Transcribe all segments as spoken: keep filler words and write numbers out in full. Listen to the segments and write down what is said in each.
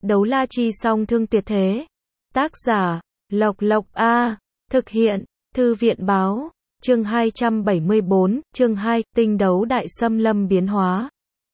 Đấu la chi song thương tuyệt thế. Tác giả, Lộc Lộc A. Thực hiện, Thư viện báo. Chương hai trăm bảy mươi bốn, chương hai, tinh đấu đại xâm lâm biến hóa.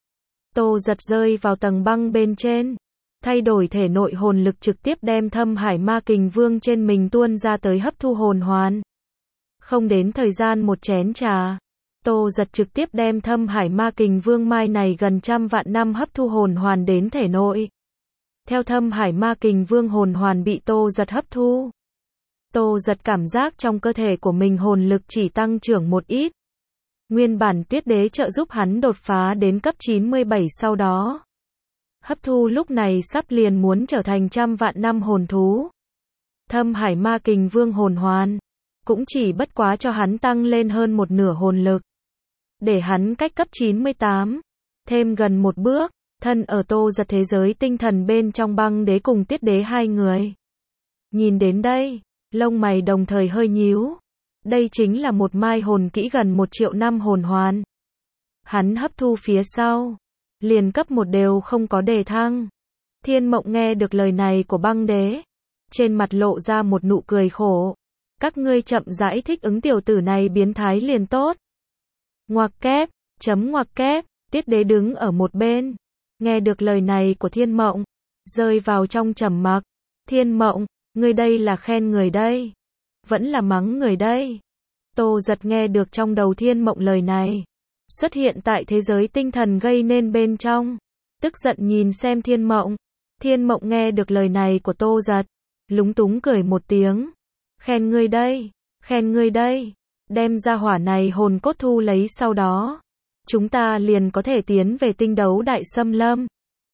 Tô Giật rơi vào tầng băng bên trên. Thay đổi thể nội hồn lực trực tiếp đem thâm hải ma kình vương trên mình tuôn ra tới hấp thu hồn hoàn. Không đến thời gian một chén trà. Tô Giật trực tiếp đem thâm hải ma kình vương mai này gần trăm vạn năm hấp thu hồn hoàn đến thể nội. Theo thâm hải ma kình vương hồn hoàn bị Tô Giật hấp thu. Tô Giật cảm giác trong cơ thể của mình hồn lực chỉ tăng trưởng một ít. Nguyên bản tuyết đế trợ giúp hắn đột phá đến cấp chín mươi bảy sau đó. Hấp thu lúc này sắp liền muốn trở thành trăm vạn năm hồn thú. Thâm hải ma kình vương hồn hoàn. Cũng chỉ bất quá cho hắn tăng lên hơn một nửa hồn lực. Để hắn cách cấp chín mươi tám. Thêm gần một bước. Thân ở Tô Giật thế giới tinh thần bên trong băng đế cùng tuyết đế hai người. Nhìn đến đây. Lông mày đồng thời hơi nhíu. Đây chính là một mai hồn kỹ gần một triệu năm hồn hoàn. Hắn hấp thu phía sau. Liền cấp một đều không có đề thăng. Thiên Mộng nghe được lời này của băng đế. Trên mặt lộ ra một nụ cười khổ. Các ngươi chậm rãi thích ứng tiểu tử này biến thái liền tốt. Ngoặc kép, chấm ngoặc kép, Tiết đế đứng ở một bên. Nghe được lời này của Thiên Mộng. Rơi vào trong trầm mặc. Thiên Mộng, ngươi đây là khen người đây. Vẫn là mắng người đây. Tô Giật nghe được trong đầu Thiên Mộng lời này. Xuất hiện tại thế giới tinh thần gây nên bên trong. Tức giận nhìn xem Thiên Mộng. Thiên Mộng nghe được lời này của Tô Giật. Lúng túng cười một tiếng. Khen ngươi đây, khen ngươi đây. Đem ra hỏa này hồn cốt thu lấy sau đó. Chúng ta liền có thể tiến về tinh đấu đại xâm lâm.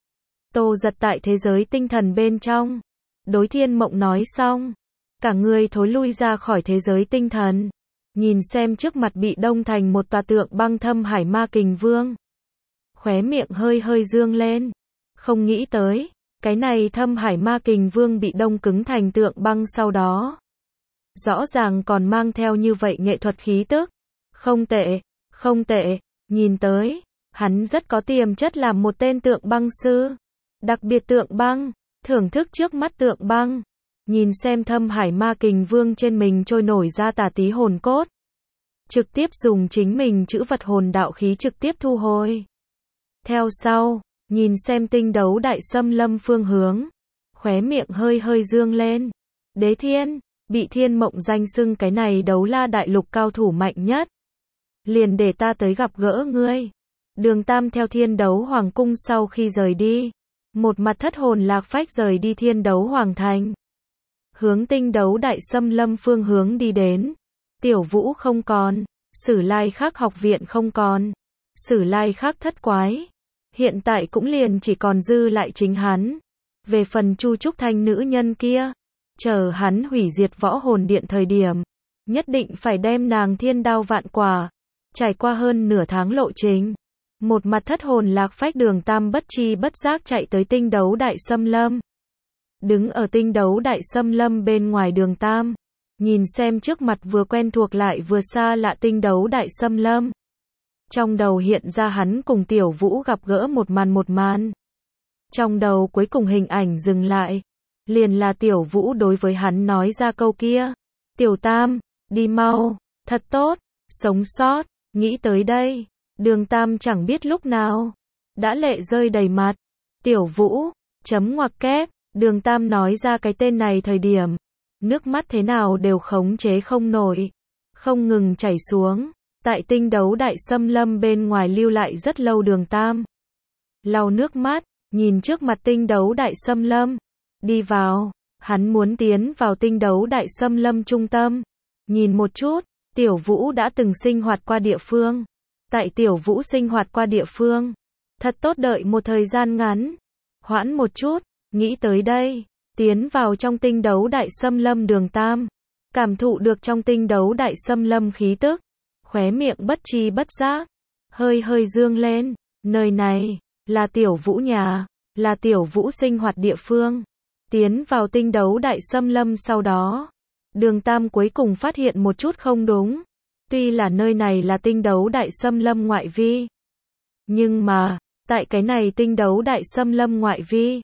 Tô Giật tại thế giới tinh thần bên trong. Đối Thiên Mộng nói xong. Cả người thối lui ra khỏi thế giới tinh thần. Nhìn xem trước mặt bị đông thành một tòa tượng băng thâm hải ma kình vương. Khóe miệng hơi hơi dương lên. Không nghĩ tới. Cái này thâm hải ma kình vương bị đông cứng thành tượng băng sau đó. Rõ ràng còn mang theo như vậy nghệ thuật khí tức. Không tệ, không tệ. Nhìn tới. Hắn rất có tiềm chất làm một tên tượng băng sư. Đặc biệt tượng băng. Thưởng thức trước mắt tượng băng. Nhìn xem thâm hải ma kình vương trên mình trôi nổi ra tà tí hồn cốt. Trực tiếp dùng chính mình chữ vật hồn đạo khí trực tiếp thu hồi. Theo sau, nhìn xem tinh đấu đại xâm lâm phương hướng. Khóe miệng hơi hơi dương lên. Đế Thiên, bị Thiên Mộng danh xưng cái này đấu la đại lục cao thủ mạnh nhất. Liền để ta tới gặp gỡ ngươi. Đường Tam theo Thiên Đấu Hoàng cung sau khi rời đi. Một mặt thất hồn lạc phách rời đi Thiên Đấu Hoàng thành. Hướng tinh đấu đại xâm lâm phương hướng đi đến. Tiểu Vũ không còn. Sử Lai Khắc học viện không còn. Sử Lai Khắc thất quái. Hiện tại cũng liền chỉ còn dư lại chính hắn. Về phần Chu Trúc Thanh nữ nhân kia. Chờ hắn hủy diệt võ hồn điện thời điểm. Nhất định phải đem nàng thiên đao vạn quả. Trải qua hơn nửa tháng lộ trình. Một mặt thất hồn lạc phách Đường Tam bất chi bất giác chạy tới tinh đấu đại xâm lâm. Đứng ở tinh đấu đại xâm lâm bên ngoài Đường Tam. Nhìn xem trước mặt vừa quen thuộc lại vừa xa lạ tinh đấu đại xâm lâm. Trong đầu hiện ra hắn cùng Tiểu Vũ gặp gỡ một màn một màn. Trong đầu cuối cùng hình ảnh dừng lại. Liền là Tiểu Vũ đối với hắn nói ra câu kia. Tiểu Tam, đi mau, thật tốt, sống sót. Nghĩ tới đây, Đường Tam chẳng biết lúc nào. Đã lệ rơi đầy mặt. Tiểu Vũ, chấm ngoặc kép. Đường Tam nói ra cái tên này thời điểm. Nước mắt thế nào đều khống chế không nổi. Không ngừng chảy xuống. Tại tinh đấu đại xâm lâm bên ngoài lưu lại rất lâu Đường Tam. Lau nước mắt, nhìn trước mặt tinh đấu đại xâm lâm. Đi vào, hắn muốn tiến vào tinh đấu đại xâm lâm trung tâm. Nhìn một chút, Tiểu Vũ đã từng sinh hoạt qua địa phương. Tại Tiểu Vũ sinh hoạt qua địa phương. Thật tốt đợi một thời gian ngắn. Hoãn một chút, nghĩ tới đây. Tiến vào trong tinh đấu đại xâm lâm Đường Tam. Cảm thụ được trong tinh đấu đại xâm lâm khí tức. Khóe miệng bất chi bất giác. Hơi hơi dương lên. Nơi này, là Tiểu Vũ nhà. Là Tiểu Vũ sinh hoạt địa phương. Tiến vào tinh đấu đại xâm lâm sau đó. Đường Tam cuối cùng phát hiện một chút không đúng. Tuy là nơi này là tinh đấu đại xâm lâm ngoại vi. Nhưng mà, tại cái này tinh đấu đại xâm lâm ngoại vi.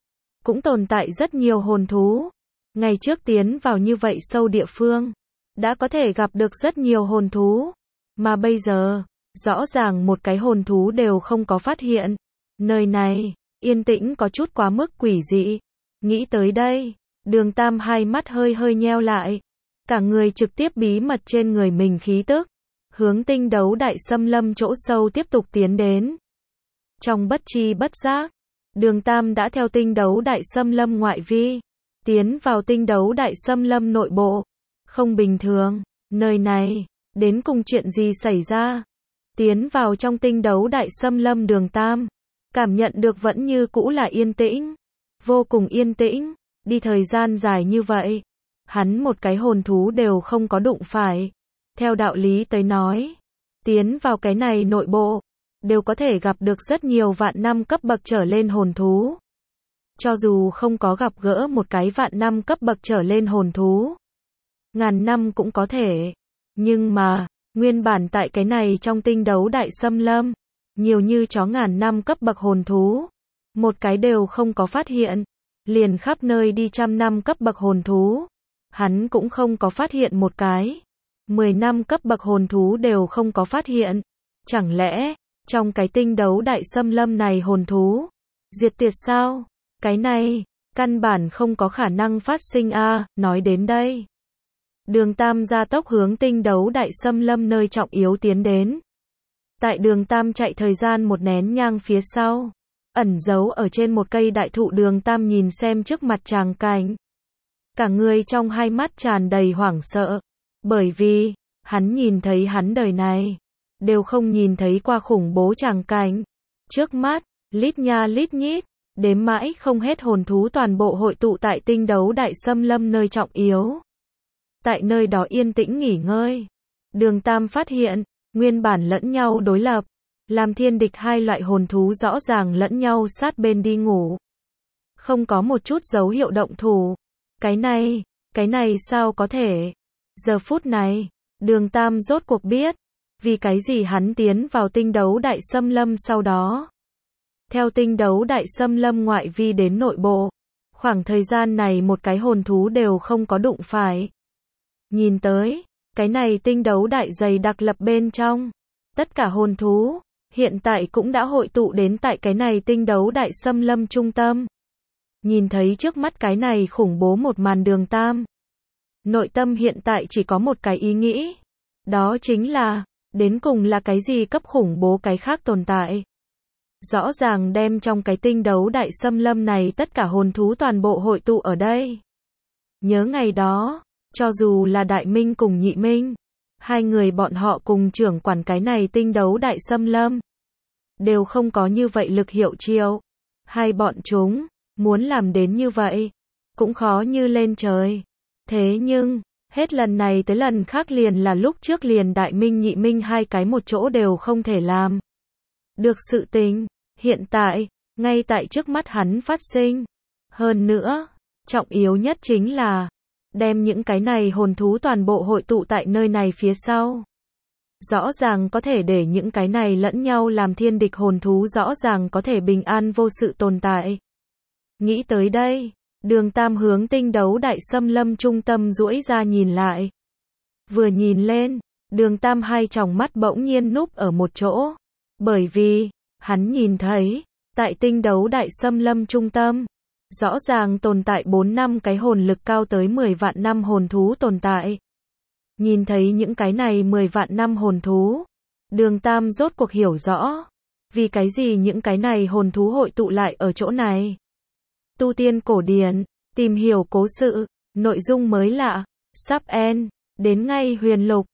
cũng tồn tại rất nhiều hồn thú. Ngày trước tiến vào như vậy sâu địa phương, đã có thể gặp được rất nhiều hồn thú. Mà bây giờ, rõ ràng một cái hồn thú đều không có phát hiện. Nơi này, yên tĩnh có chút quá mức quỷ dị. Nghĩ tới đây, Đường Tam hai mắt hơi hơi nheo lại. Cả người trực tiếp bí mật trên người mình khí tức. Hướng tinh đấu đại xâm lâm chỗ sâu tiếp tục tiến đến. Trong bất chi bất giác, Đường Tam đã theo tinh đấu đại xâm lâm ngoại vi, tiến vào tinh đấu đại xâm lâm nội bộ. Không bình thường, nơi này, đến cùng chuyện gì xảy ra? Tiến vào trong tinh đấu đại xâm lâm Đường Tam, cảm nhận được vẫn như cũ là yên tĩnh, vô cùng yên tĩnh, đi thời gian dài như vậy, hắn một cái hồn thú đều không có đụng phải. Theo đạo lý tới nói, tiến vào cái này nội bộ, đều có thể gặp được rất nhiều vạn năm cấp bậc trở lên hồn thú. Cho dù không có gặp gỡ một cái vạn năm cấp bậc trở lên hồn thú, ngàn năm cũng có thể. Nhưng mà, nguyên bản tại cái này trong tinh đấu đại xâm lâm, nhiều như chó ngàn năm cấp bậc hồn thú, một cái đều không có phát hiện. Liền khắp nơi đi trăm năm cấp bậc hồn thú, hắn cũng không có phát hiện một cái. Mười năm cấp bậc hồn thú đều không có phát hiện. Chẳng lẽ, trong cái tinh đấu đại xâm lâm này hồn thú diệt tiệt sao? Cái này, căn bản không có khả năng phát sinh a. À, nói đến đây, Đường Tam gia tốc hướng tinh đấu đại xâm lâm nơi trọng yếu tiến đến. Tại Đường Tam chạy thời gian một nén nhang phía sau, ẩn giấu ở trên một cây đại thụ Đường Tam nhìn xem trước mặt tràng cảnh. Cả người trong hai mắt tràn đầy hoảng sợ, bởi vì, hắn nhìn thấy hắn đời này, đều không nhìn thấy qua khủng bố tràng cảnh. Trước mắt, lít nha lít nhít, đếm mãi không hết hồn thú toàn bộ hội tụ tại tinh đấu đại xâm lâm nơi trọng yếu. Tại nơi đó yên tĩnh nghỉ ngơi, Đường Tam phát hiện, nguyên bản lẫn nhau đối lập, làm thiên địch hai loại hồn thú rõ ràng lẫn nhau sát bên đi ngủ. Không có một chút dấu hiệu động thủ. Cái này, cái này sao có thể? Giờ phút này, Đường Tam rốt cuộc biết, vì cái gì hắn tiến vào tinh đấu đại xâm lâm sau đó. Theo tinh đấu đại xâm lâm ngoại vi đến nội bộ, khoảng thời gian này một cái hồn thú đều không có đụng phải. Nhìn tới, cái này tinh đấu đại dày đặc lập bên trong, tất cả hồn thú, hiện tại cũng đã hội tụ đến tại cái này tinh đấu đại xâm lâm trung tâm. Nhìn thấy trước mắt cái này khủng bố một màn Đường Tam, nội tâm hiện tại chỉ có một cái ý nghĩ. Đó chính là, đến cùng là cái gì cấp khủng bố cái khác tồn tại. Rõ ràng đem trong cái tinh đấu đại xâm lâm này tất cả hồn thú toàn bộ hội tụ ở đây. Nhớ ngày đó, cho dù là Đại Minh cùng Nhị Minh, hai người bọn họ cùng trưởng quản cái này tinh đấu đại xâm lâm, đều không có như vậy lực hiệu triệu. Hai bọn chúng, muốn làm đến như vậy, cũng khó như lên trời. Thế nhưng, hết lần này tới lần khác liền là lúc trước liền Đại Minh Nhị Minh hai cái một chỗ đều không thể làm được sự tình. Hiện tại, ngay tại trước mắt hắn phát sinh. Hơn nữa, trọng yếu nhất chính là, đem những cái này hồn thú toàn bộ hội tụ tại nơi này phía sau. Rõ ràng có thể để những cái này lẫn nhau làm thiên địch hồn thú rõ ràng có thể bình an vô sự tồn tại. Nghĩ tới đây, Đường Tam hướng tinh đấu đại xâm lâm trung tâm duỗi ra nhìn lại. Vừa nhìn lên, Đường Tam hai tròng mắt bỗng nhiên núp ở một chỗ. Bởi vì, hắn nhìn thấy, tại tinh đấu đại xâm lâm trung tâm, rõ ràng tồn tại bốn năm cái hồn lực cao tới mười vạn năm hồn thú tồn tại. Nhìn thấy những cái này mười vạn năm hồn thú, Đường Tam rốt cuộc hiểu rõ, vì cái gì những cái này hồn thú hội tụ lại ở chỗ này. Tu tiên cổ điển, tìm hiểu cố sự, nội dung mới lạ, sắp end, đến ngay huyền lục.